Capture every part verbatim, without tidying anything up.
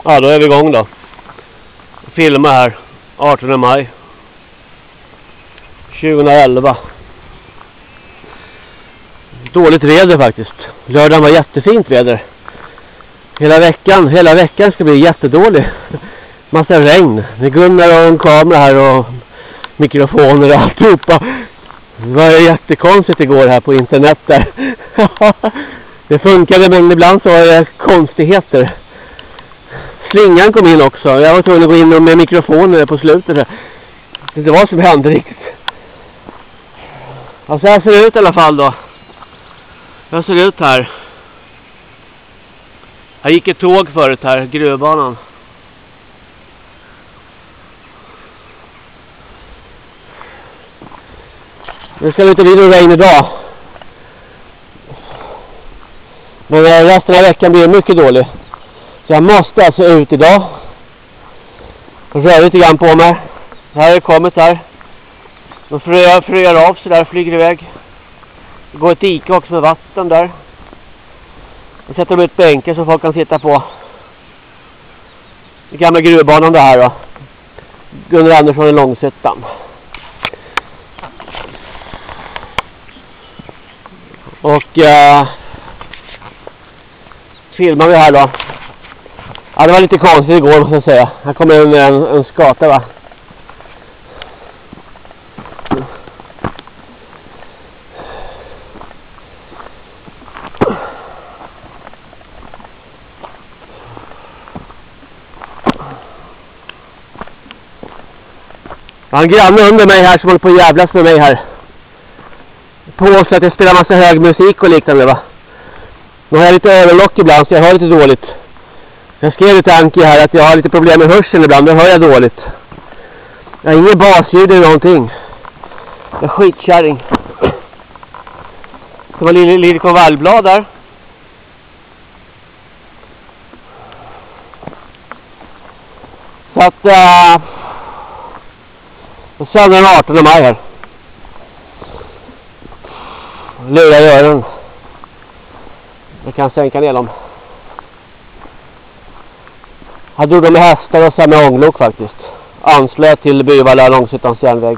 Ja, då är vi igång då. Filma här artonde maj tjugoelva. Dåligt väder faktiskt. Lördagen var jättefint väder. Hela veckan, hela veckan ska bli jättedålig. Massa regn. Med Gunnar och en kamera här och mikrofoner och alltihopa. Det var jättekonstigt igår här på internet där. Det funkade, men ibland så var det konstigheter. Slingan kom in också. Jag var tvungen att gå in med mikrofoner på slutet. Det var som hände riktigt. Ja, så här ser det ut i alla fall då. Jag ser ut här. Jag gick ett tåg förut här, gruvbanan. Det ska inte bli någon regn idag. Men resten av veckan blir mycket dålig. Så jag måste alltså ut idag. Och röra lite grann på mig. Här har det kommit här. De fröar, fröar av så där, flyger iväg. Det går ett dike också med vatten där. Och sätter de ut bänkar så folk kan sitta på. Den gamla gruvbanan det här då. Gunnar Andersson i Långshyttan. Och uh, filmar vi här då. Ja, det var lite konstigt igår måste jag säga. Här kommer en, en, en skata va. Jag har en granne under mig här som håller på att jävlas med mig här. På oss att jag spelar massa hög musik och liknande va. Nu har jag lite överlock ibland så jag hör lite dåligt. Jag skrev lite Anki här att jag har lite problem med hörseln ibland, då hör jag dåligt. Jag har ingen basljud eller någonting. Jag är skitkärring. Det var lite, lite konvalblad där. Så att... Uh, och sen den artonde maj här. Lurar i öronen. Jag kan sänka ner dem. Jag drog dem med hästar och sen med ånglok faktiskt. Anslöt till Byvalla Långshyttans järnväg.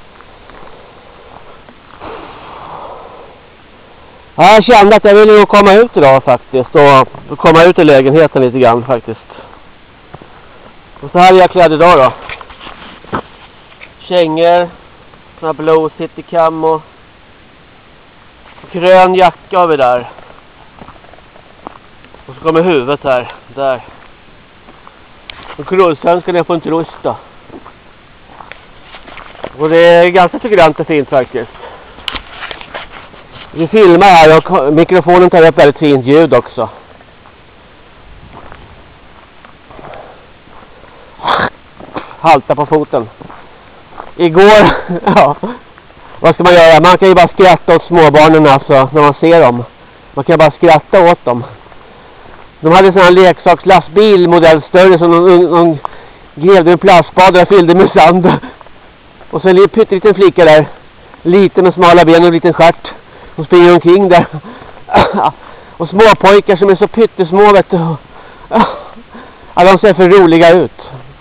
Jag kände att jag ville nog komma ut idag faktiskt. Och komma ut i lägenheten lite grann faktiskt. Och så här är jag klädd idag då. Kängor. Såna blå city camo. Grön jacka har vi där. Och så kommer huvudet här. Där. Och krullsvenskan är på en trust då. Och det är ganska figurant och fint faktiskt. Vi filmar här och mikrofonen tar upp väldigt fint ljud också. Halta på foten. Igår, ja. Vad ska man göra? Man kan ju bara skratta åt småbarnen alltså när man ser dem. Man kan bara skratta åt dem. De hade en sån här leksakslastbil modell större som någon, någon grävde en plastbad och fyllde med sand. Och så en pytteliten flicka där. Liten med smala ben och en liten stjärt. De springer omkring där. Och små pojkar som är så pyttesmå vet du. Ja, de ser för roliga ut.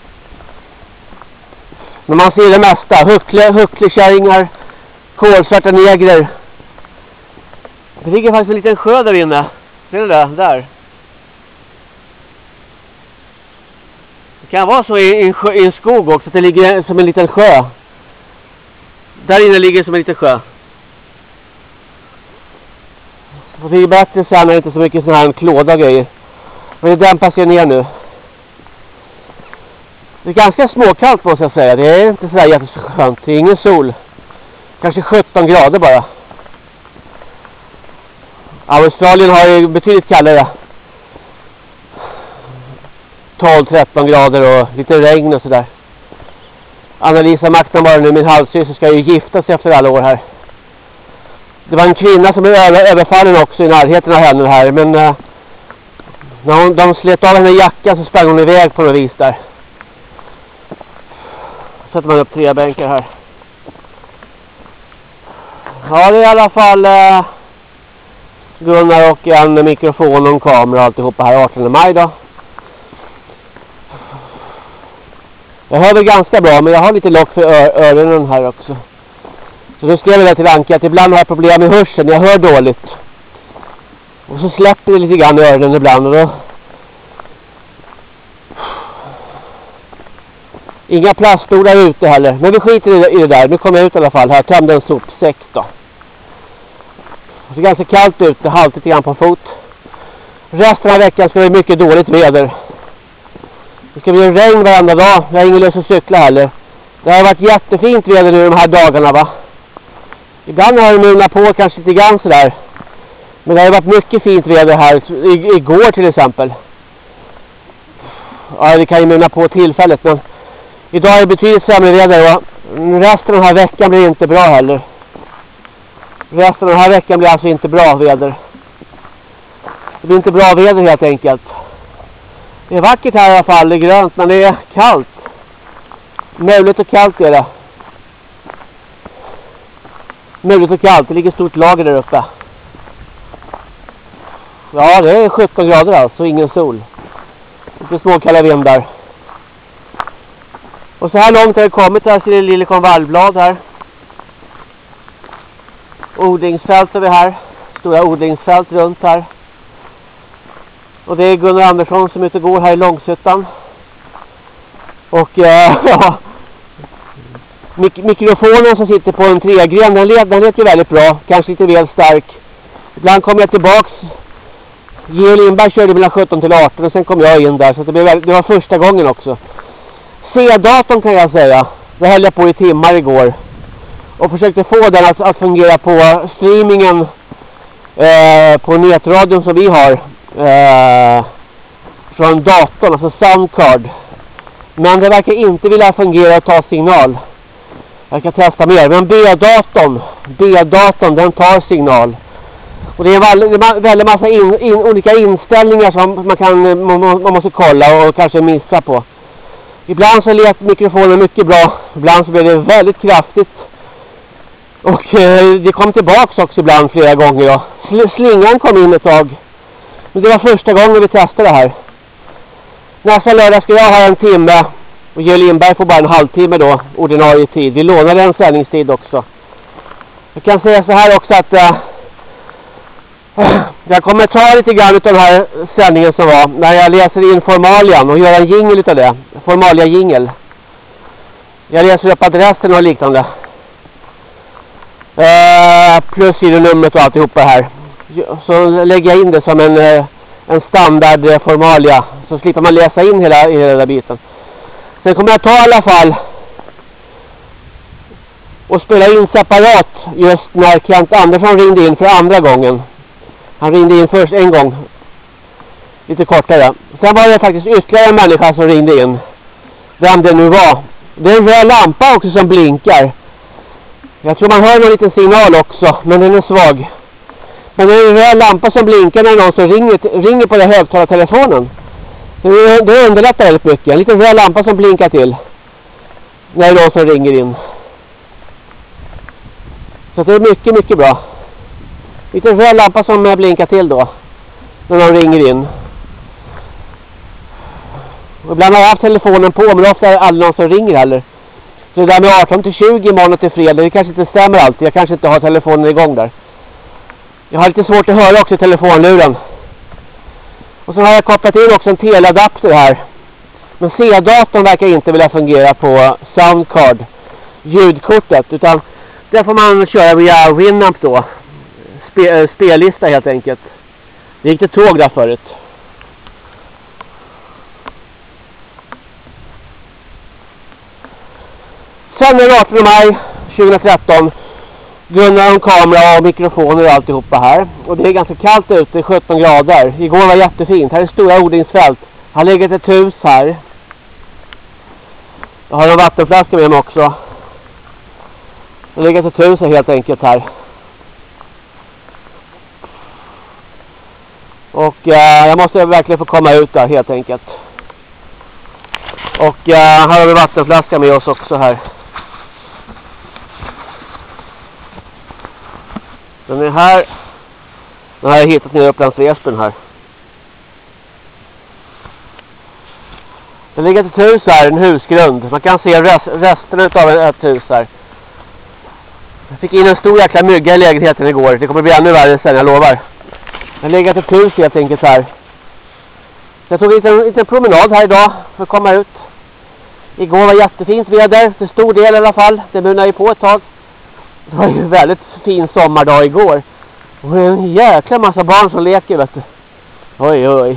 Men man ser det mesta. Huckle, hucklekärringar. Kolsvarta negrer. Det ligger faktiskt en liten sjö där inne. Ser du det? Där. Det kan vara så i en, sjö, i en skog också. Att det ligger som en liten sjö. Där inne ligger som en liten sjö. Och det är bättre sen när det inte så mycket sådana här klåda grejer. Men det dämpas ju ner nu. Det är ganska småkallt måste jag säga. Det är inte så jätteskönt. Det är ingen sol. Kanske sjutton grader bara. Australien har ju betydligt kallare. tolv tretton grader och lite regn och sådär. Anna-Lisa McNamara nu, min halvsyster, ska ju gifta sig efter alla år här. Det var en kvinna som blev över, överfallen också i närheten av henne här. Men uh, när hon, de slet av henne jackan så sprang hon iväg på något vis där. Så sätter man upp tre bänkar här. Ja, det är i alla fall uh, Gunnar och en mikrofon och en kamera och alltihopa här artonde maj då. Jag hör väl ganska bra, men jag har lite lock för ör öronen här också. Så då skrev jag till Anka att ibland har jag problem med hörseln. Jag hör dåligt. Och så släpper det lite grann i öronen ibland. Och då... Inga plaststolar ute heller. Men vi skiter i det där. Nu kommer jag ut i alla fall. Här tömde en sopsäck då. Det är ganska kallt ute. Halt lite grann på fot. Resten av veckan ska det bli mycket dåligt väder. Det ska bli regn varenda dag. Jag har ingen lust att cykla heller. Det har varit jättefint väder nu de här dagarna, va? Ibland har det munat på kanske lite grann sådär. Men det har varit mycket fint väder här. I, igår till exempel. Ja, det kan ju munna på tillfället. Men idag är det betydligt sämre väder. Och resten av den här veckan blir inte bra heller. Resten av den här veckan blir alltså inte bra väder. Det blir inte bra väder helt enkelt. Det är vackert här i alla fall. Det är grönt, men det är kallt. Möjligt och kallt är det. Möjligt och kallt. Det ligger ett stort lager där uppe. Ja, det är sjutton grader alltså. Ingen sol. Lite små kalla vindar. Och så här långt har det kommit. Här ser det lilla konvalvblad här. Odlingsfält är vi här. Stora odlingsfält runt här. Och det är Gunnar Andersson som är ute och går här i Långshyttan. Och äh, ja, Mik mikrofonen som sitter på en tregren, den lät, den lät ju väldigt bra. Kanske lite väl stark. Ibland kommer jag tillbaks. Georg Lindberg körde mellan sjutton till arton och sen kom jag in där. Så det, blev, det var första gången också. C-datorn kan jag säga. Det höll jag på i timmar igår. Och försökte få den att, att fungera på streamingen eh, på nätradion som vi har. Eh, från datorn, alltså Soundcard. Men det verkar inte vilja fungera och ta signal. Jag kan testa mer. Men B-datorn, B-datorn den tar signal. Och det är en väldigt massa in, in, olika inställningar som man, kan, man, man måste kolla och kanske missa på. Ibland så lät mikrofonen mycket bra. Ibland så blev det väldigt kraftigt. Och eh, det kom tillbaks också ibland flera gånger. Då. Sl slingan kom in ett tag. Men det var första gången vi testade det här. Nästa lördag ska jag ha en timme. Och Georg Lindberg får bara en halvtimme då. Ordinarie tid. Vi lånade en sändningstid också. Jag kan säga så här också att... Uh, jag kommer ta lite grann av den här sändningen som var. När jag läser in formalian och gör en jingle utav det. Formalia jingle. Jag läser upp adressen och liknande. Uh, plus sidonumret och alltihopa här. Så lägger jag in det som en, en standard formalia. Så slipper man läsa in hela, hela den där biten. Sen kommer jag ta i alla fall och spela in separat just när Kent Andersson ringde in för andra gången. Han ringde in först en gång. Lite kortare. Sen var det faktiskt ytterligare en människa som ringde in. Vem det nu var. Det är en röd lampa också som blinkar. Jag tror man hör någon liten signal också. Men den är svag. Men det är en röd lampa som blinkar när någon som ringer, ringer på den högtalartelefonen. Det, det underlättar väldigt mycket. En liten röd lampa som blinkar till. När det är någon som ringer in. Så det är mycket, mycket bra. Lite röd lampa som blinkar till då. När någon ringer in. Och ibland har jag haft telefonen på. Men ofta är det aldrig någon som ringer heller. Så det där med arton till tjugo imorgon till fredag. Det kanske inte stämmer alltid. Jag kanske inte har telefonen igång där. Jag har lite svårt att höra också i telefonluren. Och så har jag kopplat in också en teleadapter här. Men C-datorn verkar inte vilja fungera på Soundcard. Ljudkortet. Utan där får man köra via Winamp då. Spe, spellista helt enkelt. Det gick ett tåg där förut. Sen den artonde maj tjugohundratretton. Gunnar om kamera och mikrofoner och alltihopa här. Och det är ganska kallt ute, sjutton grader. Igår var jättefint. Här är stora odlingsfält. Här ligger ett hus här. Jag har en vattenflaska med mig också. Det ligger ett hus här helt enkelt här. Och eh, jag måste verkligen få komma ut där helt enkelt. Och eh, här har vi vattenflaska med oss också här. Den är här. Den har jag hittat nere i Upplands Väsbyn här. Det ligger ett hus här, en husgrund. Man kan se rest, resterna av ett hus här. Jag fick in en stor jäkla mygga i lägenheten igår. Det kommer bli ännu värre sen, jag lovar. Det ligger ett hus helt enkelt här. Jag tog en liten, liten promenad här idag för att komma ut. Igår var jättefint väder, till stor del i alla fall. Det munnade ju på ett tag. Det var ju en väldigt fin sommardag igår. Och det är en jäkla massa barn som leker, vet du. Oj, oj.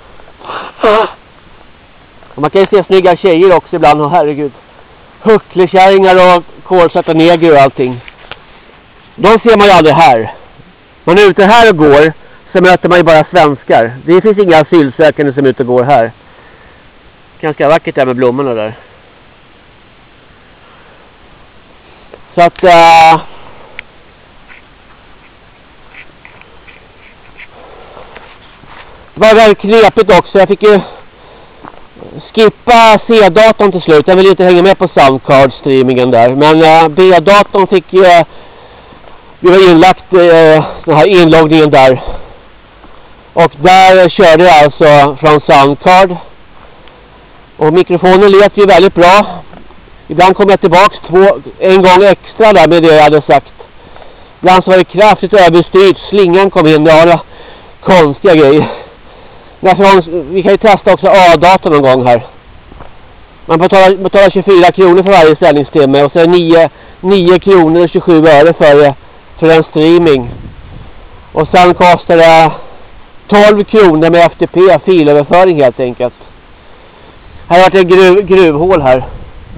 Och man kan ju se snygga tjejer också ibland, och herregud. Hucklekärringar och kolsätta neger och allting. De ser man ju aldrig här. Man är ute här och går, så möter man ju bara svenskar. Det finns inga asylsökande som är ute och går här. Ganska vackert där med blommorna där. Så att... Uh, det var väldigt knepigt också. Jag fick ju skippa C-datorn till slut. Jag ville inte hänga med på Soundcard-streamingen där. Men uh, B-datorn fick ju... Uh, vi var inlagt uh, den här inloggningen där. Och där körde jag alltså från Soundcard. Och mikrofonen lät ju väldigt bra. Ibland kom jag tillbaks två, en gång extra där med det jag hade sagt. Ibland så var det kraftigt överstyrt. Slingan kom in. Ja, konstiga grejer. Därför, vi kan ju testa också A-datorn någon gång här. Man betalar, betalar tjugofyra kronor för varje sändningstimme. Och så är det nio kronor och tjugosju öre för, för en streaming. Och sen kostar det tolv kronor med F T P, filöverföring helt enkelt. Här har det ett gruv, gruvhål här.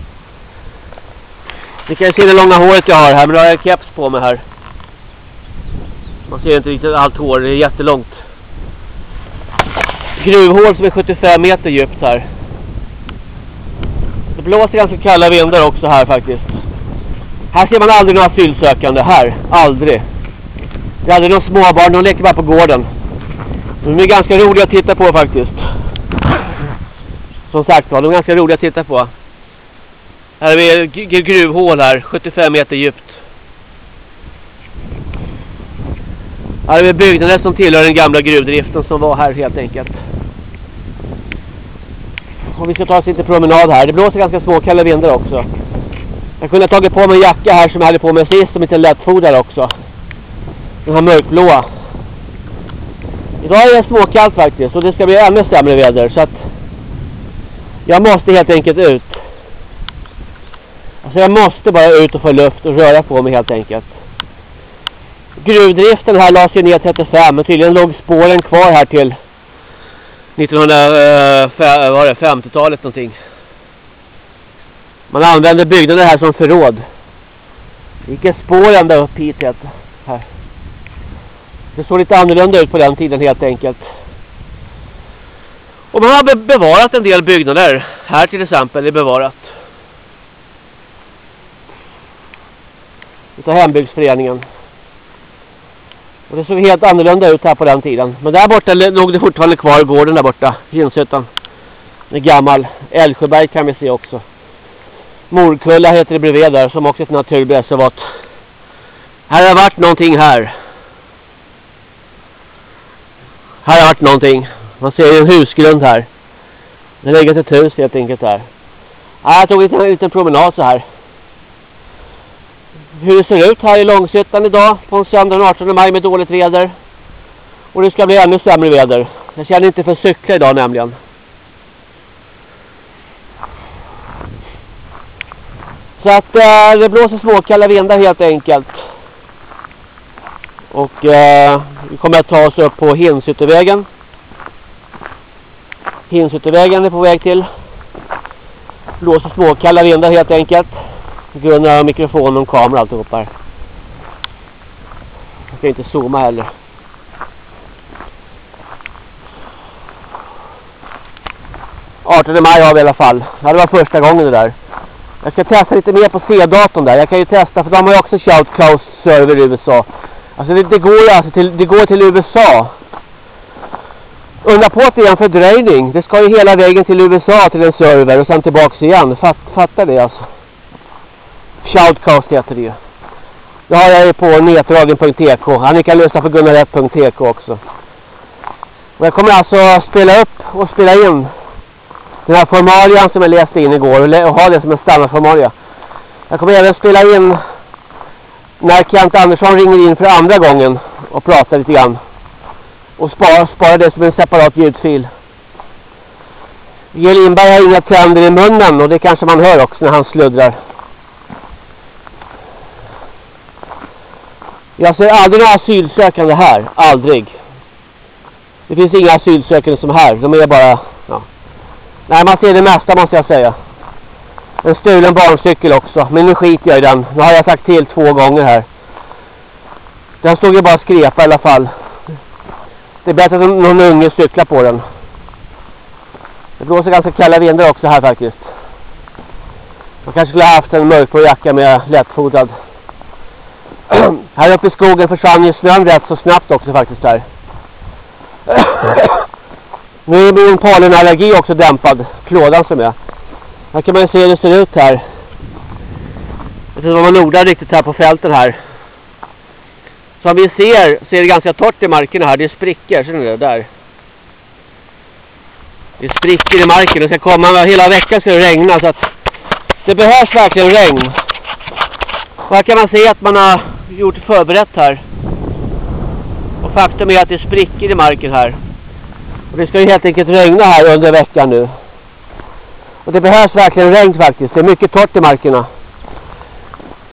Ni kan se det långa håret jag har här, men då har jag keps på mig här. Man ser inte riktigt allt hår, det är jättelångt. Gruvhål som är sjuttiofem meter djupt här. Det blåser ganska kalla vindar också här faktiskt. Här ser man aldrig några asylsökande här, aldrig. Det är aldrig några småbarn, de leker bara på gården. De är ganska roliga att titta på faktiskt. Som sagt var, de är ganska roliga att titta på. Här är vi gruvhål här, sjuttiofem meter djupt. Här är vi byggnader som tillhör den gamla gruvdriften som var här helt enkelt. Och vi ska ta oss lite promenad här. Det blåser ganska små kalla vindar också. Jag kunde ha tagit på mig en jacka här som jag hade på mig sist, som inte lättfodrar också. Den här mörkblåa. Idag är det småkallt faktiskt, och det ska bli ännu sämre väder, så att jag måste helt enkelt ut. Alltså jag måste bara ut och få luft och röra på mig helt enkelt. Gruvdriften här lades ju ner trettiofem, men tydligen låg spåren kvar här till nittonhundrafemtiotalet någonting. Man använde byggnaden här som förråd. Vilka spår ända upp hit här. Det såg lite annorlunda ut på den tiden helt enkelt. Och man har bevarat en del byggnader. Här till exempel är bevarat. Utav hembygdsföreningen. Och det såg helt annorlunda ut här på den tiden. Men där borta låg det fortfarande kvar gården där borta. Ginshyttan. En gammal. Älvsjöberg kan vi se också. Morkulla heter det bredvid där, som också är ett naturreservat. Här har varit någonting här. Här har varit någonting. Man ser en husgrund här. Det ligger ett hus helt enkelt här. Jag tog en liten promenad så här. Hur det ser ut här i Långshyttan idag på en söndag den artonde maj med dåligt väder. Och det ska bli ännu sämre väder. Jag känner inte för cykla idag nämligen. Så att äh, det blåser småkalla vindar helt enkelt. Och äh, vi kommer att ta oss upp på Hinshyttevägen. Hinshyttevägen är på väg till. Blåser småkalla vindar helt enkelt. Grund av mikrofon och kamera och alltihop här. Jag ska inte zooma heller. artonde maj har vi i alla fall. Det var första gången det där. Jag ska testa lite mer på C-datorn där. Jag kan ju testa, för de har ju också Shoutcast-server i U S A. Alltså det, det går ju alltså till, det går till U S A. Undra på att det är en fördröjning. Det ska ju hela vägen till U S A till en server och sen tillbaks igen. Fatt, fattar det alltså. Shoutcast heter det ju. Det har jag ju på netradion punkt t k. Ni kan lyssna på gunnaret punkt t k också. Och jag kommer alltså spela upp och spela in Den här formalian som jag läste in igår och har det som en standardformalia. Jag kommer även spela in när Kent Andersson ringer in för andra gången och pratar lite grann. Och spara, spara det som en separat ljudfil. Georg Lindberg har inga tänder i munnen och det kanske man hör också när han sluddrar. Jag ser aldrig några asylsökande här. Aldrig. Det finns inga asylsökande som här. De är bara... Ja. Nej, man ser det mesta måste jag säga. En stulen barncykel också. Men nu skiter jag i den. Nu har jag sagt till två gånger här. Den stod ju bara och skrepa i alla fall. Det är bättre att någon unge cyklar på den. Det blåser ganska kalla vindar också här faktiskt. Man kanske skulle ha haft en mörkblå jacka med lättfodad. Här uppe i skogen försvann ju snön rätt så snabbt också faktiskt där. Nu är min pollenallergi också dämpad. Klådan som är. Här kan man ju se hur det ser ut här. Jag tror att man nordar riktigt här på fälten här. Som vi ser så är det ganska torrt i marken här. Det är sprickor, ser ni det där? Det är sprickor i marken. Det ska komma hela veckan ska det regna så att det behövs verkligen regn. Och här kan man se att man har gjort förberett här. Och faktum är att det är sprickor i marken här. Och det ska ju helt enkelt regna här under veckan nu. Och det behövs verkligen regn faktiskt. Det är mycket torrt i markerna.